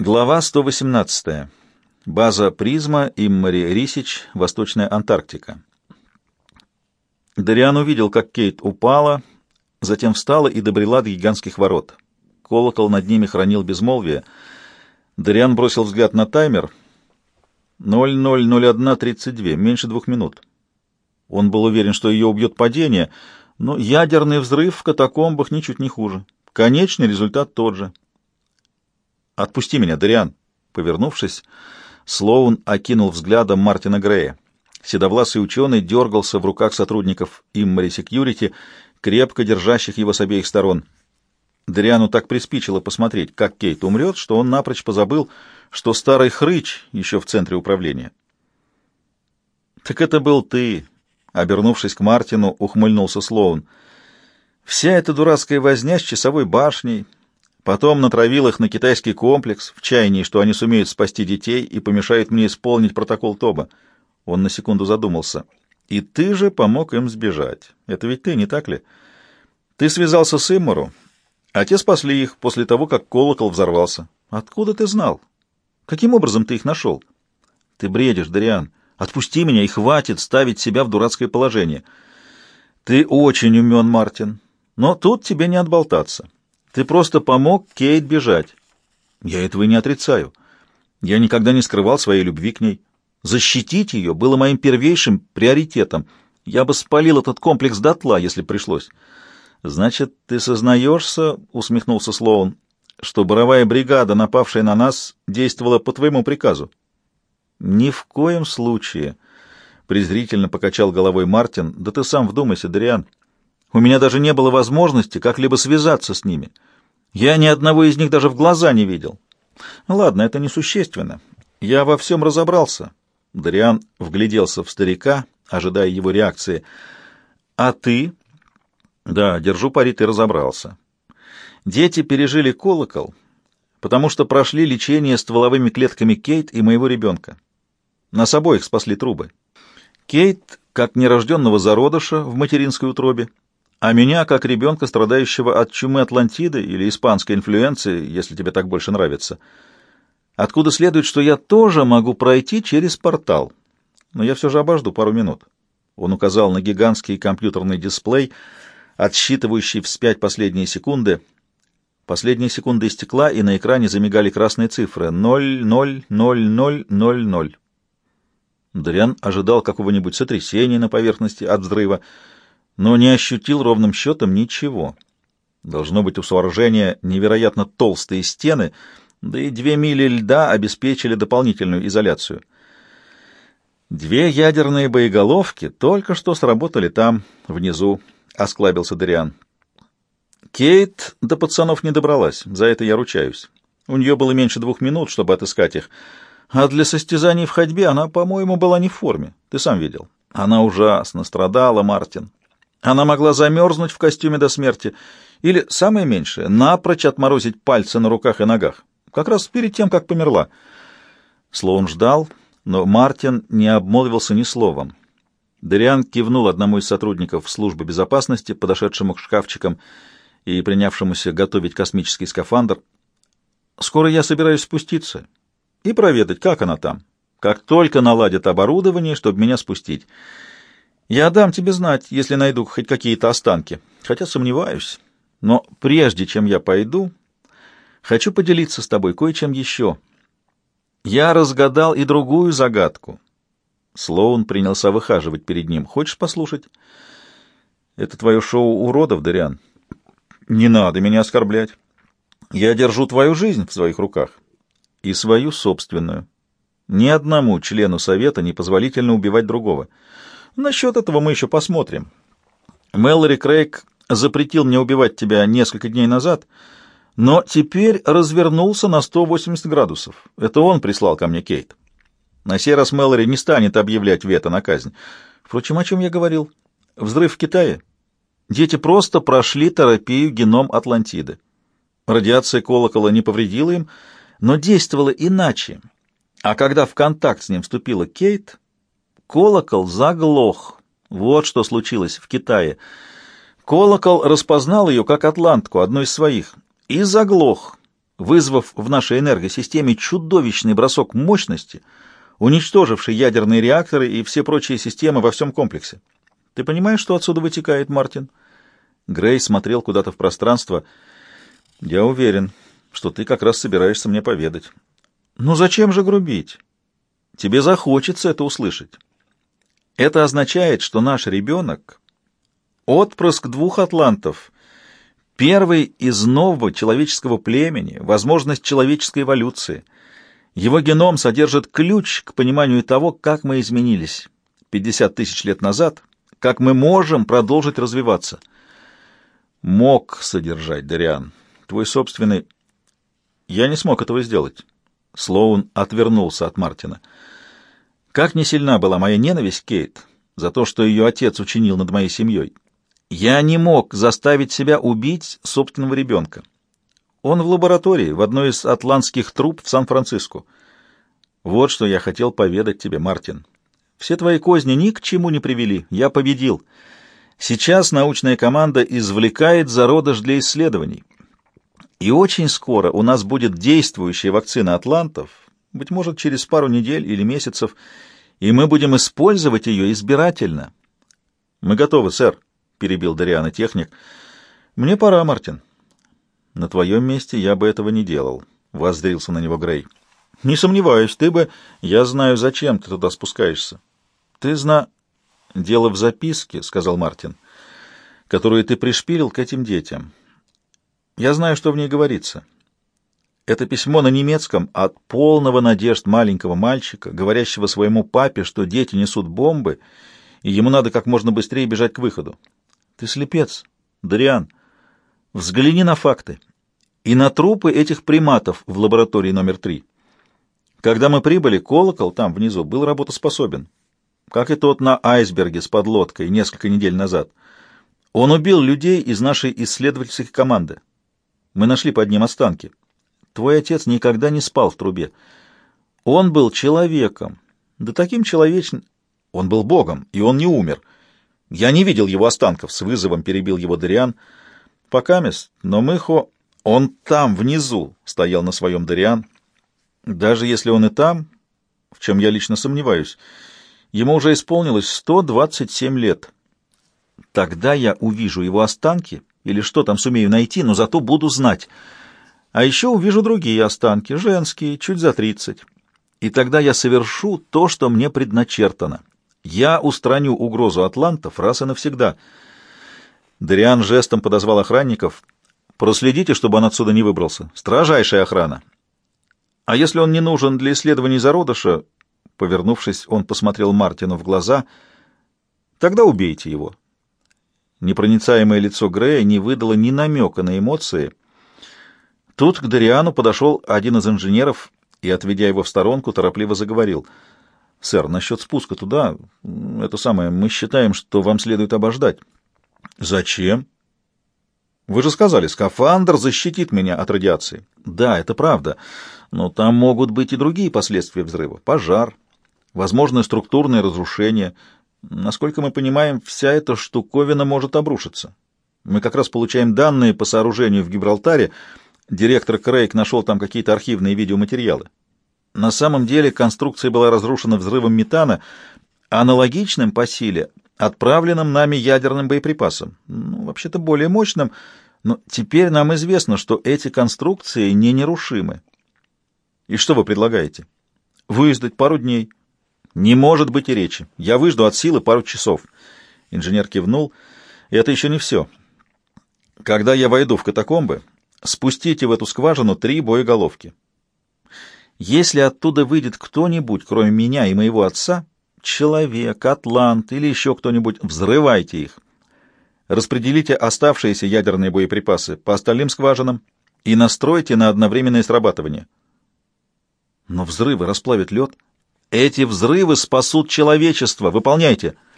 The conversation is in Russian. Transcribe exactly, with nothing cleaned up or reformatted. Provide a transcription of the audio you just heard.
Глава сто восемнадцатая. База «Призма», Иммари Рисич, Восточная Антарктика. Дариан увидел, как Кейт упала, затем встала и добрела до гигантских ворот. Колокол над ними хранил безмолвие. Дариан бросил взгляд на таймер. ноль ноль ноль один тридцать два, меньше двух минут. Он был уверен, что ее убьет падение, но ядерный взрыв в катакомбах ничуть не хуже. Конечный результат тот же. «Отпусти меня, Дариан!» Повернувшись, Слоун окинул взглядом Мартина Грея. Седовласый ученый дергался в руках сотрудников Иммари Секьюрити, крепко держащих его с обеих сторон. Дариану так приспичило посмотреть, как Кейт умрет, что он напрочь позабыл, что старый хрыч еще в центре управления. «Так это был ты!» — обернувшись к Мартину, ухмыльнулся Слоун. «Вся эта дурацкая возня с часовой башней...» Потом натравил их на китайский комплекс в чаянии, что они сумеют спасти детей и помешают мне исполнить протокол Тоба. Он на секунду задумался. И ты же помог им сбежать. Это ведь ты, не так ли? Ты связался с Иммару, а те спасли их после того, как колокол взорвался. Откуда ты знал? Каким образом ты их нашел? Ты бредишь, Дариан. Отпусти меня и хватит ставить себя в дурацкое положение. Ты очень умен, Мартин, но тут тебе не отболтаться. Ты просто помог Кейт бежать. Я этого и не отрицаю. Я никогда не скрывал своей любви к ней. Защитить ее было моим первейшим приоритетом. Я бы спалил этот комплекс дотла, если пришлось. Значит, ты сознаешься, — усмехнулся Слоун, — что боровая бригада, напавшая на нас, действовала по твоему приказу? Ни в коем случае, — презрительно покачал головой Мартин. Да ты сам вдумайся, Дариан. У меня даже не было возможности как-либо связаться с ними. Я ни одного из них даже в глаза не видел. Ладно, это несущественно. Я во всем разобрался. Дариан вгляделся в старика, ожидая его реакции. А ты? Да, держу пари, ты разобрался. Дети пережили колокол, потому что прошли лечение стволовыми клетками Кейт и моего ребенка. Нас обоих спасли трубы. Кейт, как нерожденного зародыша в материнской утробе, а меня, как ребенка, страдающего от чумы Атлантиды или испанской инфлюенции, если тебе так больше нравится. Откуда следует, что я тоже могу пройти через портал. Но я все же обожду пару минут. Он указал на гигантский компьютерный дисплей, отсчитывающий вспять последние секунды. Последняя секунда истекла, и на экране замигали красные цифры — ноль ноль ноль ноль ноль ноль. Дариан ожидал какого-нибудь сотрясения на поверхности от взрыва, но не ощутил ровным счетом ничего. Должно быть, у сооружения невероятно толстые стены, да и две мили льда обеспечили дополнительную изоляцию. Две ядерные боеголовки только что сработали там, внизу, — осклабился Дариан. Кейт до пацанов не добралась, за это я ручаюсь. У нее было меньше двух минут, чтобы отыскать их, а для состязаний в ходьбе она, по-моему, была не в форме, ты сам видел. Она ужасно страдала, Мартин. Она могла замерзнуть в костюме до смерти или, самое меньшее, напрочь отморозить пальцы на руках и ногах, как раз перед тем, как померла. Слоун ждал, но Мартин не обмолвился ни словом. Дариан кивнул одному из сотрудников службы безопасности, подошедшему к шкафчикам и принявшемуся готовить космический скафандр. «Скоро я собираюсь спуститься и проведать, как она там, как только наладят оборудование, чтобы меня спустить. Я дам тебе знать, если найду хоть какие-то останки, хотя сомневаюсь. Но прежде чем я пойду, хочу поделиться с тобой кое-чем еще. Я разгадал и другую загадку». Слоун принялся выхаживать перед ним. «Хочешь послушать?» «Это твое шоу уродов, Дариан?» «Не надо меня оскорблять. Я держу твою жизнь в своих руках и свою собственную. Ни одному члену совета не позволительно убивать другого. Насчет этого мы еще посмотрим. Мэлори Крейг запретил мне убивать тебя несколько дней назад, но теперь развернулся на сто восемьдесят градусов. Это он прислал ко мне Кейт. На сей раз Мэлори не станет объявлять вето на казнь. Впрочем, о чем я говорил? Взрыв в Китае? Дети просто прошли терапию геном Атлантиды. Радиация колокола не повредила им, но действовала иначе. А когда в контакт с ним вступила Кейт, колокол заглох. Вот что случилось в Китае. Колокол распознал ее как атлантку, одну из своих, и заглох. вызвав в нашей энергосистеме чудовищный бросок мощности, уничтоживший ядерные реакторы и все прочие системы во всем комплексе. Ты понимаешь, что отсюда вытекает, Мартин?» Грей смотрел куда-то в пространство. «Я уверен, что ты как раз собираешься мне поведать». «Ну зачем же грубить? Тебе захочется это услышать. Это означает, что наш ребенок — отпрыск двух атлантов, первый из нового человеческого племени, возможность человеческой эволюции. Его геном содержит ключ к пониманию того, как мы изменились пятьдесят тысяч лет назад, как мы можем продолжить развиваться». «Мог содержать, Дариан. Твой собственный...» «Я не смог этого сделать». Слоун отвернулся от Мартина. «Как не сильна была моя ненависть, Кейт, за то, что ее отец учинил над моей семьей, я не мог заставить себя убить собственного ребенка. Он в лаборатории, в одной из атлантских труб в Сан-Франциско. Вот что я хотел поведать тебе, Мартин. Все твои козни ни к чему не привели. Я победил. Сейчас научная команда извлекает зародыш для исследований. И очень скоро у нас будет действующая вакцина атлантов, быть может, через пару недель или месяцев, и мы будем использовать ее избирательно». «Мы готовы, сэр», — перебил Дариана техник. «Мне пора, Мартин». «На твоем месте я бы этого не делал», — воззрился на него Грей. «Не сомневаюсь, ты бы... Я знаю, зачем ты туда спускаешься. Ты зна...» «Дело в записке», — сказал Мартин, — «которую ты пришпилил к этим детям. Я знаю, что в ней говорится. Это письмо на немецком от полного надежд маленького мальчика, говорящего своему папе, что дети несут бомбы, и ему надо как можно быстрее бежать к выходу. Ты слепец, Дариан. Взгляни на факты и на трупы этих приматов в лаборатории номер три. Когда мы прибыли, колокол там внизу был работоспособен, как и тот на айсберге с подлодкой несколько недель назад. Он убил людей из нашей исследовательской команды. Мы нашли под ним останки. Твой отец никогда не спал в трубе. Он был человеком. Да таким человечным... Он был богом, и он не умер. Я не видел его останков, — с вызовом перебил его Дариан. Покамест, но Мыхо... Он там, внизу, — стоял на своем Дариан. Даже если он и там, в чем я лично сомневаюсь, ему уже исполнилось сто двадцать семь лет. Тогда я увижу его останки, или что там сумею найти, но зато буду знать. А еще увижу другие останки, женские, чуть за тридцать. И тогда я совершу то, что мне предначертано. Я устраню угрозу атлантов раз и навсегда. Дариан жестом подозвал охранников. Проследите, чтобы он отсюда не выбрался. Строжайшая охрана. А если он не нужен для исследований зародыша, повернувшись, он посмотрел Мартину в глаза, тогда убейте его. Непроницаемое лицо Грея не выдало ни намека на эмоции. Тут к Дариану подошел один из инженеров и, отведя его в сторонку, торопливо заговорил. «Сэр, насчет спуска туда, это самое, мы считаем, что вам следует обождать». «Зачем?» «Вы же сказали, скафандр защитит меня от радиации». «Да, это правда, но там могут быть и другие последствия взрыва. Пожар, возможно, структурное разрушение. Насколько мы понимаем, вся эта штуковина может обрушиться. Мы как раз получаем данные по сооружению в Гибралтаре. Директор Крейг нашел там какие-то архивные видеоматериалы. На самом деле конструкция была разрушена взрывом метана, аналогичным по силе отправленным нами ядерным боеприпасом. Ну, вообще-то более мощным, но теперь нам известно, что эти конструкции не нерушимы. И что вы предлагаете? Выждать пару дней. Не может быть и речи. Я выжду от силы пару часов. Инженер кивнул. И это еще не все. Когда я войду в катакомбы, спустите в эту скважину три боеголовки. Если оттуда выйдет кто-нибудь, кроме меня и моего отца, человек, атлант или еще кто-нибудь, взрывайте их. Распределите оставшиеся ядерные боеприпасы по остальным скважинам и настройте на одновременное срабатывание. Но взрывы расплавят лед. Эти взрывы спасут человечество. Выполняйте.